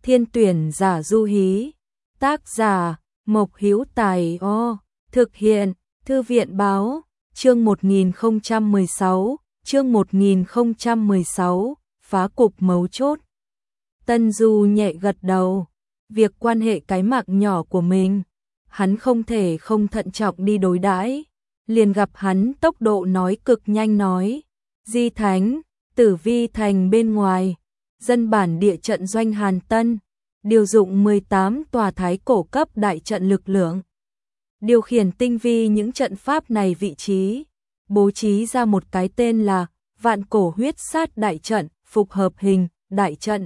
Thiên tuyển giả du hí. Tác giả Mộc Hữu Tài. Thực hiện Thư viện báo. Chương 1016, phá cục mấu chốt. Tân Du nhẹ gật đầu. Việc quan hệ cái mạng nhỏ của mình, hắn không thể không thận trọng đi đối đãi. Liền gặp hắn tốc độ nói cực nhanh nói. Di Thánh, Tử Vi thành bên ngoài, dân bản địa trận doanh Hàn Tân, điều dụng 18 tòa thái cổ cấp đại trận lực lượng. Điều khiển tinh vi những trận pháp này vị trí, bố trí ra một cái tên là Vạn Cổ Huyết Sát Đại Trận, phục hợp hình, đại trận.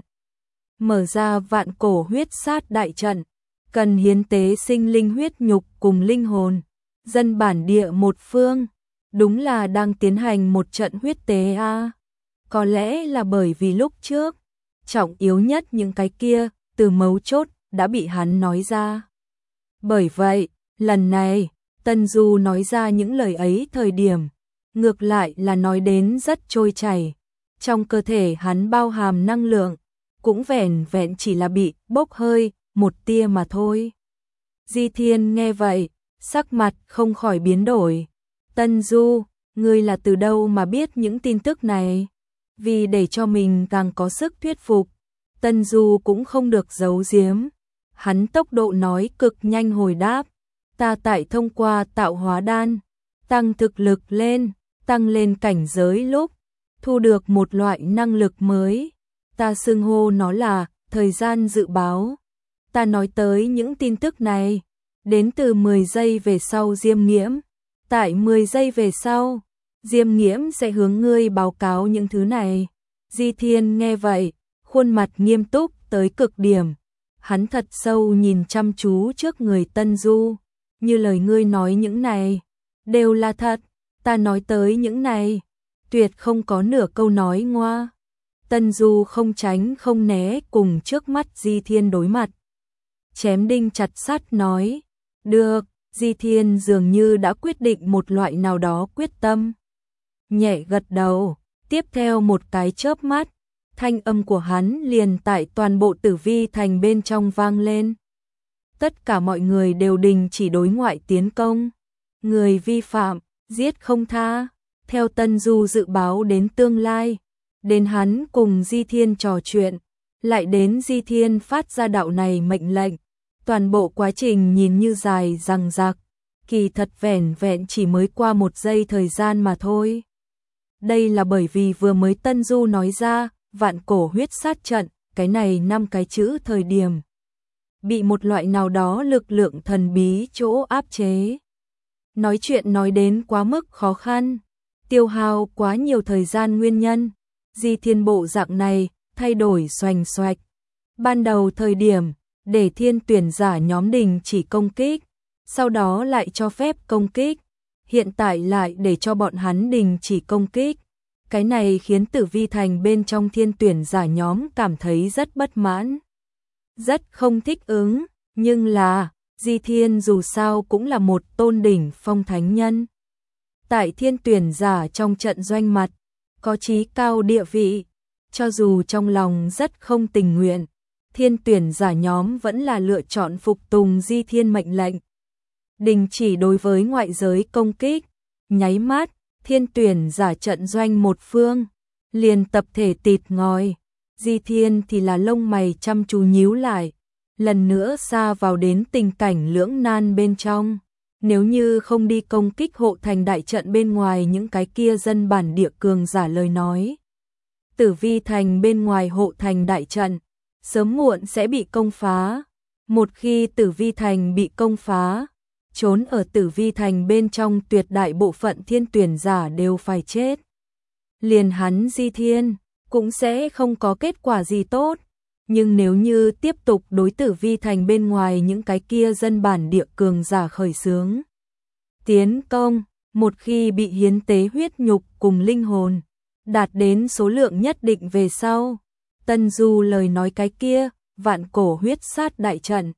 Mở ra Vạn Cổ Huyết Sát Đại Trận, cần hiến tế sinh linh huyết nhục cùng linh hồn, dân bản địa một phương, đúng là đang tiến hành một trận huyết tế a. Có lẽ là bởi vì lúc trước, trọng yếu nhất những cái kia, từ mấu chốt, đã bị hắn nói ra. Bởi vậy, lần này, Tân Du nói ra những lời ấy thời điểm, ngược lại là nói đến rất trôi chảy. Trong cơ thể hắn bao hàm năng lượng, cũng vẻn vẹn chỉ là bị bốc hơi, một tia mà thôi. Di Thiên nghe vậy, sắc mặt không khỏi biến đổi. Tân Du, ngươi là từ đâu mà biết những tin tức này? Vì để cho mình càng có sức thuyết phục, Tân Du cũng không được giấu giếm. Hắn tốc độ nói cực nhanh hồi đáp. Ta tại thông qua tạo hóa đan, tăng thực lực lên, tăng lên cảnh giới lúc, thu được một loại năng lực mới. Ta xưng hô nó là thời gian dự báo. Ta nói tới những tin tức này, đến từ 10 giây về sau Diêm Nghiễm. Tại 10 giây về sau, Diêm Nghiễm sẽ hướng ngươi báo cáo những thứ này. Di Thiên nghe vậy, khuôn mặt nghiêm túc tới cực điểm. Hắn thật sâu nhìn chăm chú trước người Tân Du. Như lời ngươi nói những này, đều là thật. Ta nói tới những này, tuyệt không có nửa câu nói ngoa. Tân Du không tránh không né cùng trước mắt Di Thiên đối mặt. Chém đinh chặt sắt nói. Được, Di Thiên dường như đã quyết định một loại nào đó quyết tâm. Nhẹ gật đầu, tiếp theo một cái chớp mắt, thanh âm của hắn liền tại toàn bộ Tử Vi thành bên trong vang lên. Tất cả mọi người đều đình chỉ đối ngoại tiến công. Người vi phạm, giết không tha. Theo Tân Du dự báo đến tương lai, đến hắn cùng Di Thiên trò chuyện, lại đến Di Thiên phát ra đạo này mệnh lệnh. Toàn bộ quá trình nhìn như dài dằng dặc, kỳ thật vẻn vẹn chỉ mới qua 1 giây thời gian mà thôi. Đây là bởi vì vừa mới Tân Du nói ra, Vạn Cổ Huyết Sát Trận, cái này 5 cái chữ thời điểm. Bị một loại nào đó lực lượng thần bí chỗ áp chế. Nói chuyện nói đến quá mức khó khăn, tiêu hao quá nhiều thời gian nguyên nhân. Di Thiên bộ dạng này, thay đổi xoành xoạch. Ban đầu thời điểm, để thiên tuyển giả nhóm đình chỉ công kích, sau đó lại cho phép công kích. Hiện tại lại để cho bọn hắn đình chỉ công kích. Cái này khiến Tử Vi thành bên trong thiên tuyển giả nhóm cảm thấy rất bất mãn. Rất không thích ứng, nhưng là, Di Thiên dù sao cũng là một tôn đỉnh phong thánh nhân. Tại thiên tuyển giả trong trận doanh mặt, có chí cao địa vị, cho dù trong lòng rất không tình nguyện, thiên tuyển giả nhóm vẫn là lựa chọn phục tùng Di Thiên mệnh lệnh. Đình chỉ đối với ngoại giới công kích, nháy mắt, thiên tuyển giả trận doanh một phương, liền tập thể tịt ngòi. Di Thiên thì là lông mày chăm chú nhíu lại, lần nữa xa vào đến tình cảnh lưỡng nan bên trong. Nếu như không đi công kích hộ thành đại trận bên ngoài những cái kia dân bản địa cường giả lời nói, Tử Vi thành bên ngoài hộ thành đại trận, sớm muộn sẽ bị công phá. Một khi Tử Vi thành bị công phá, trốn ở Tử Vi thành bên trong tuyệt đại bộ phận thiên tuyển giả đều phải chết. Liền hắn Di Thiên cũng sẽ không có kết quả gì tốt. Nhưng nếu như tiếp tục đối Tử Vi thành bên ngoài những cái kia dân bản địa cường giả khởi xướng tiến công, một khi bị hiến tế huyết nhục cùng linh hồn, đạt đến số lượng nhất định về sau, Tân Du lời nói cái kia, Vạn Cổ Huyết Sát Đại Trận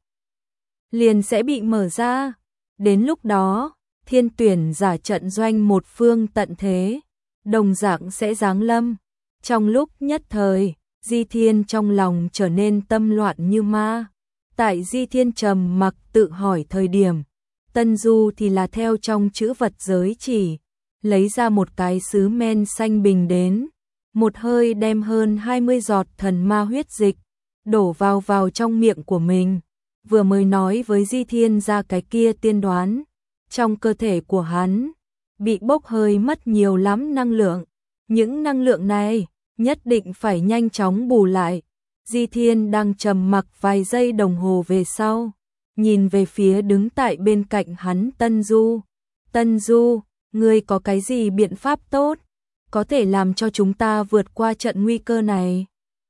liền sẽ bị mở ra. Đến lúc đó, thiên tuyển giả trận doanh một phương tận thế, đồng dạng sẽ giáng lâm. Trong lúc nhất thời, Di Thiên trong lòng trở nên tâm loạn như ma. Tại Di Thiên trầm mặc tự hỏi thời điểm, Tân Du thì là theo trong chữ vật giới chỉ, lấy ra một cái sứ men xanh bình đến, một hơi đem hơn 20 giọt thần ma huyết dịch, đổ vào trong miệng của mình. Vừa mới nói với Di Thiên ra cái kia tiên đoán, trong cơ thể của hắn bị bốc hơi mất nhiều lắm năng lượng. Những năng lượng này nhất định phải nhanh chóng bù lại. Di Thiên đang trầm mặc vài giây đồng hồ về sau, nhìn về phía đứng tại bên cạnh hắn Tân Du. Tân Du, ngươi có cái gì biện pháp tốt, có thể làm cho chúng ta vượt qua trận nguy cơ này?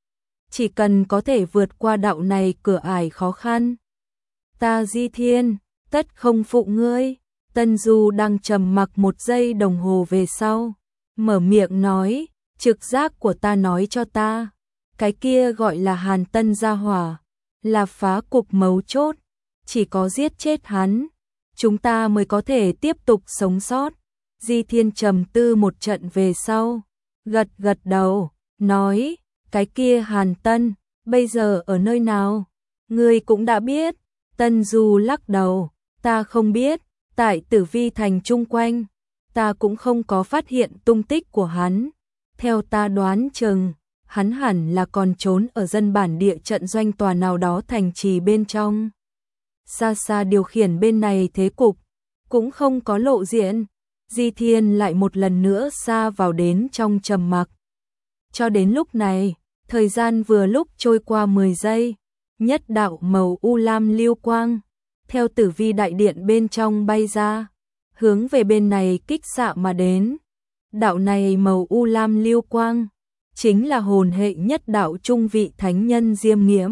Chỉ cần có thể vượt qua đạo này cửa ải khó khăn, ta Di Thiên tất không phụ ngươi. Tân Du đang trầm mặc một giây đồng hồ về sau, mở miệng nói, trực giác của ta nói cho ta, cái kia gọi là Hàn Tân gia hỏa, là phá cục mấu chốt, chỉ có giết chết hắn, chúng ta mới có thể tiếp tục sống sót. Di Thiên trầm tư một trận về sau, gật gật đầu, nói, cái kia Hàn Tân, bây giờ ở nơi nào? Ngươi cũng đã biết. Tân Du lắc đầu, ta không biết, tại Tử Vi thành chung quanh, ta cũng không có phát hiện tung tích của hắn. Theo ta đoán chừng, hắn hẳn là còn trốn ở dân bản địa trận doanh tòa nào đó thành trì bên trong. Xa xa điều khiển bên này thế cục, cũng không có lộ diện. Di Thiên lại một lần nữa xa vào đến trong trầm mặc. Cho đến lúc này, thời gian vừa lúc trôi qua 10 giây, nhất đạo màu u lam lưu quang, theo Tử Vi đại điện bên trong bay ra, hướng về bên này kích xạ mà đến. Đạo này màu u lam lưu quang, chính là hồn hệ nhất đạo trung vị thánh nhân Diêm Nghiễm.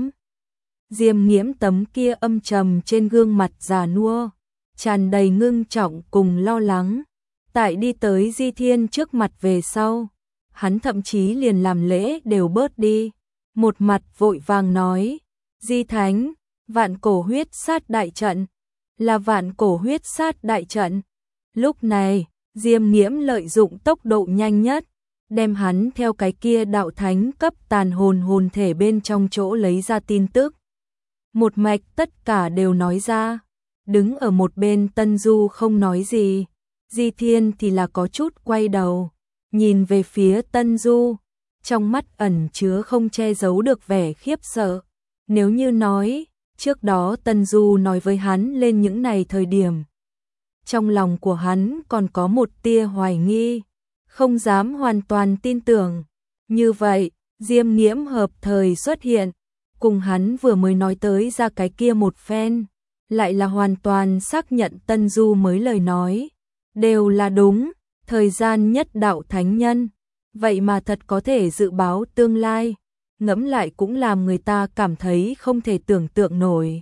Diêm Nghiễm tấm kia âm trầm trên gương mặt già nua, tràn đầy ngưng trọng cùng lo lắng. Tại đi tới Di Thiên trước mặt về sau, hắn thậm chí liền làm lễ đều bớt đi, một mặt vội vàng nói, Di Thánh, vạn cổ huyết sát đại trận, là vạn cổ huyết sát đại trận. Lúc này, Diêm Nghiễm lợi dụng tốc độ nhanh nhất, đem hắn theo cái kia đạo thánh cấp tàn hồn thể bên trong chỗ lấy ra tin tức. Một mạch tất cả đều nói ra, đứng ở một bên Tân Du không nói gì, Di Thiên thì là có chút quay đầu, nhìn về phía Tân Du, trong mắt ẩn chứa không che giấu được vẻ khiếp sợ. Nếu như nói, trước đó Tân Du nói với hắn lên những này thời điểm, trong lòng của hắn còn có một tia hoài nghi, không dám hoàn toàn tin tưởng. Như vậy, Diêm Nghiễm hợp thời xuất hiện, cùng hắn vừa mới nói tới ra cái kia một phen, lại là hoàn toàn xác nhận Tân Du mới lời nói, đều là đúng. Thời gian nhất đạo thánh nhân, vậy mà thật có thể dự báo tương lai, ngẫm lại cũng làm người ta cảm thấy không thể tưởng tượng nổi.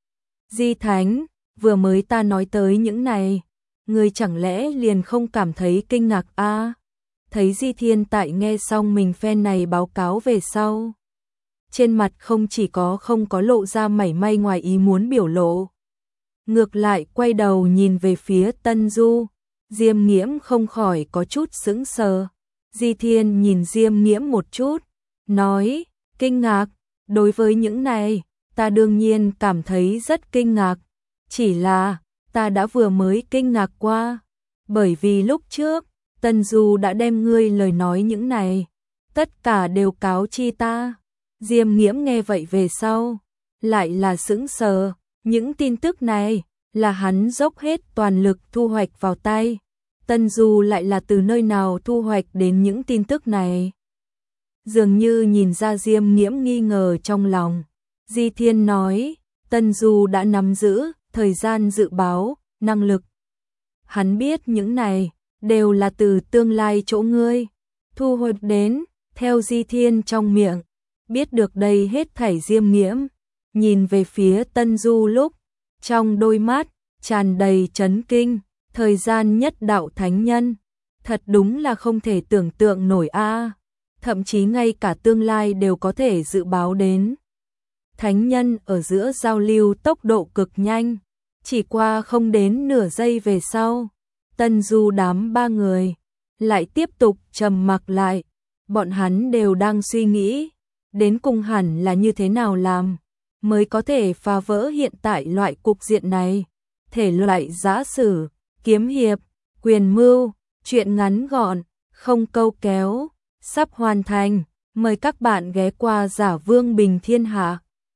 Di Thánh, vừa mới ta nói tới những này, người chẳng lẽ liền không cảm thấy kinh ngạc a? Thấy Di Thiên tại nghe xong mình phen này báo cáo về sau, trên mặt không chỉ không có lộ ra mảy may ngoài ý muốn biểu lộ, ngược lại quay đầu nhìn về phía Tân Du. Diêm Nghiễm không khỏi có chút sững sờ. Di Thiên nhìn Diêm Nghiễm một chút, nói, kinh ngạc, đối với những này, ta đương nhiên cảm thấy rất kinh ngạc, chỉ là, ta đã vừa mới kinh ngạc qua, bởi vì lúc trước, Tân Du đã đem ngươi lời nói những này, tất cả đều cáo chi ta. Diêm Nghiễm nghe vậy về sau, lại là sững sờ, những tin tức này, là hắn dốc hết toàn lực thu hoạch vào tay. Tân Du lại là từ nơi nào thu hoạch đến những tin tức này? Dường như nhìn ra Diêm Nghiễm nghi ngờ trong lòng. Di Thiên nói, Tân Du đã nắm giữ thời gian dự báo, năng lực. Hắn biết những này, đều là từ tương lai chỗ ngươi thu hoạch đến. Theo Di Thiên trong miệng, biết được đây hết thảy Diêm Nghiễm, nhìn về phía Tân Du lúc, trong đôi mắt, tràn đầy chấn kinh. Thời gian nhất đạo thánh nhân, thật đúng là không thể tưởng tượng nổi a, thậm chí ngay cả tương lai đều có thể dự báo đến. Thánh nhân ở giữa giao lưu tốc độ cực nhanh, chỉ qua không đến nửa giây về sau, Tân Du đám ba người lại tiếp tục trầm mặc lại, bọn hắn đều đang suy nghĩ, đến cùng hẳn là như thế nào làm mới có thể phá vỡ hiện tại loại cục diện này. Thể loại giã sử, kiếm hiệp, quyền mưu, truyện ngắn gọn, không câu kéo, sắp hoàn thành. Mời các bạn ghé qua Giả Vương Bình Thiên Hạ.